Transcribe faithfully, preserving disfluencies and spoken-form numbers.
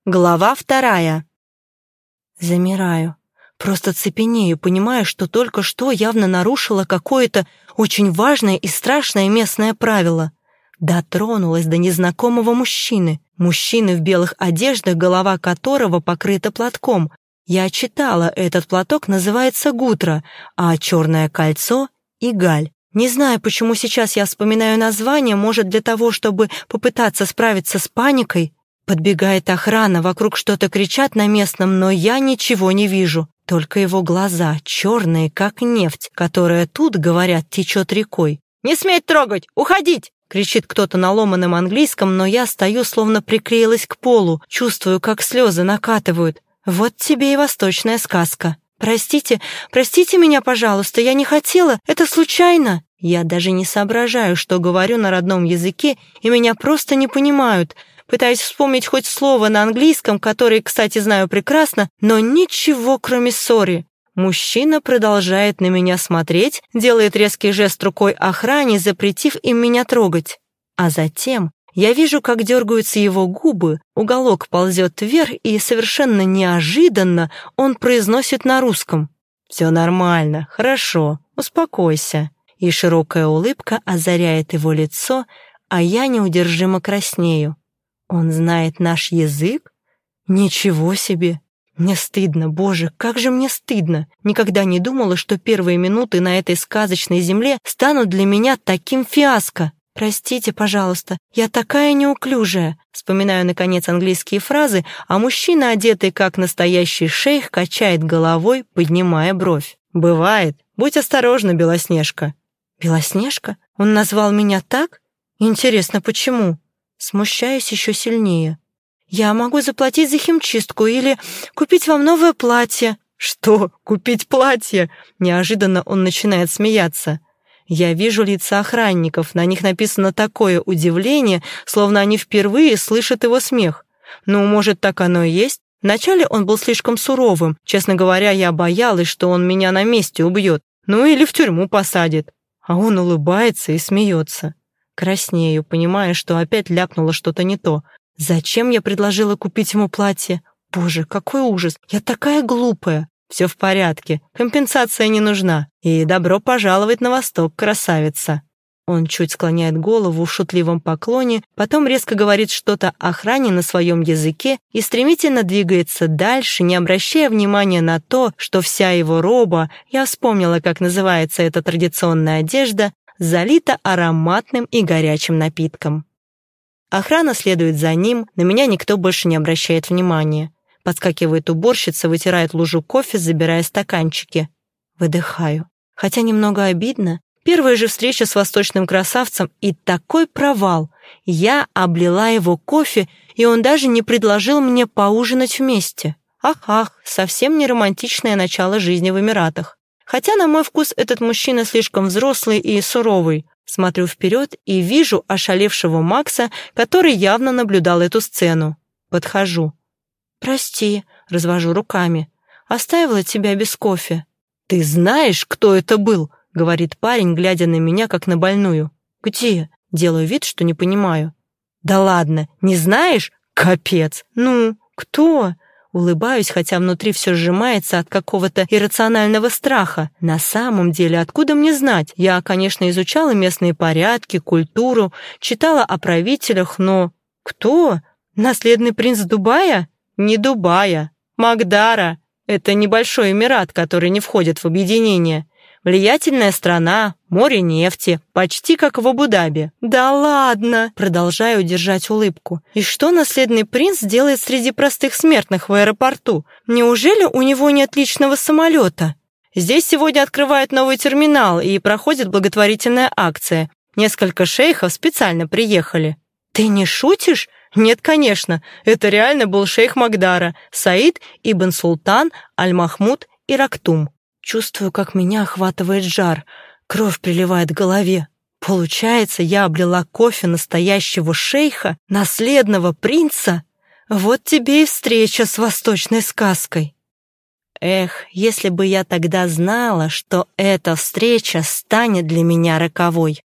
Глава вторая. Замираю. Просто цепенею, понимая, что только что явно нарушила какое-то очень важное и страшное местное правило. Дотронулась до незнакомого мужчины. Мужчины в белых одеждах, голова которого покрыта платком. Я читала, этот платок называется гутра, а черное кольцо — игаль. Не знаю, почему сейчас я вспоминаю название, может, для того, чтобы попытаться справиться с паникой. Подбегает охрана, вокруг что-то кричат на местном, но я ничего не вижу. Только его глаза, черные, как нефть, которая тут, говорят, течет рекой. «Не сметь трогать! Уходить!» — кричит кто-то на ломаном английском, но я стою, словно приклеилась к полу, чувствую, как слезы накатывают. Вот тебе и восточная сказка. «Простите, простите меня, пожалуйста, я не хотела, это случайно!» Я даже не соображаю, что говорю на родном языке, и меня просто не понимают. Пытаюсь вспомнить хоть слово на английском, которое, кстати, знаю прекрасно, но ничего, кроме «сори». Мужчина продолжает на меня смотреть, делает резкий жест рукой охране, запретив им меня трогать. А затем я вижу, как дергаются его губы, уголок ползет вверх, и совершенно неожиданно он произносит на русском: «Все нормально, хорошо, успокойся». И широкая улыбка озаряет его лицо, а я неудержимо краснею. Он знает наш язык? Ничего себе! Мне стыдно, боже, как же мне стыдно! Никогда не думала, что первые минуты на этой сказочной земле станут для меня таким фиаско. «Простите, пожалуйста, я такая неуклюжая». Вспоминаю, наконец, английские фразы, а мужчина, одетый как настоящий шейх, качает головой, поднимая бровь. «Бывает. Будь осторожна, Белоснежка». «Белоснежка? Он назвал меня так? Интересно, почему?» Смущаюсь еще сильнее. «Я могу заплатить за химчистку или купить вам новое платье». «Что? Купить платье?» Неожиданно он начинает смеяться. Я вижу лица охранников, на них написано такое удивление, словно они впервые слышат его смех. Ну, может, так оно и есть? Вначале он был слишком суровым. Честно говоря, я боялась, что он меня на месте убьет. Ну, или в тюрьму посадит. А он улыбается и смеется. Краснею, понимая, что опять ляпнула что-то не то. Зачем я предложила купить ему платье? Боже, какой ужас! Я такая глупая! Все в порядке, компенсация не нужна. И добро пожаловать на восток, красавица. Он чуть склоняет голову в шутливом поклоне, потом резко говорит что-то охране на своем языке и стремительно двигается дальше, не обращая внимания на то, что вся его роба, я вспомнила, как называется эта традиционная одежда, залита ароматным и горячим напитком. Охрана следует за ним, на меня никто больше не обращает внимания. Подскакивает уборщица, вытирает лужу кофе, забирая стаканчики. Выдыхаю. Хотя немного обидно. Первая же встреча с восточным красавцем и такой провал. Я облила его кофе, и он даже не предложил мне поужинать вместе. Ах-ах, совсем не романтичное начало жизни в Эмиратах. Хотя, на мой вкус, этот мужчина слишком взрослый и суровый. Смотрю вперед и вижу ошалевшего Макса, который явно наблюдал эту сцену. Подхожу. «Прости», — развожу руками, — «оставила тебя без кофе». «Ты знаешь, кто это был?» — говорит парень, глядя на меня, как на больную. «Где?» — делаю вид, что не понимаю. «Да ладно, не знаешь? Капец! Ну, кто?» Улыбаюсь, хотя внутри все сжимается от какого-то иррационального страха. На самом деле, откуда мне знать? Я, конечно, изучала местные порядки, культуру, читала о правителях, но... Кто? Наследный принц Дубая? Не Дубая. Магдара. Это небольшой эмират, который не входит в объединение. Влиятельная страна, море нефти, почти как в Абу-Даби. «Да ладно!» Продолжаю держать улыбку. «И что наследный принц делает среди простых смертных в аэропорту? Неужели у него нет личного самолета?» «Здесь сегодня открывают новый терминал и проходит благотворительная акция. Несколько шейхов специально приехали». «Ты не шутишь?» «Нет, конечно. Это реально был шейх Магдара, Саид ибн Султан Аль-Махмуд Ирактум». Чувствую, как меня охватывает жар, кровь приливает к голове. Получается, я облила кофе настоящего шейха, наследного принца? Вот тебе и встреча с восточной сказкой. Эх, если бы я тогда знала, что эта встреча станет для меня роковой.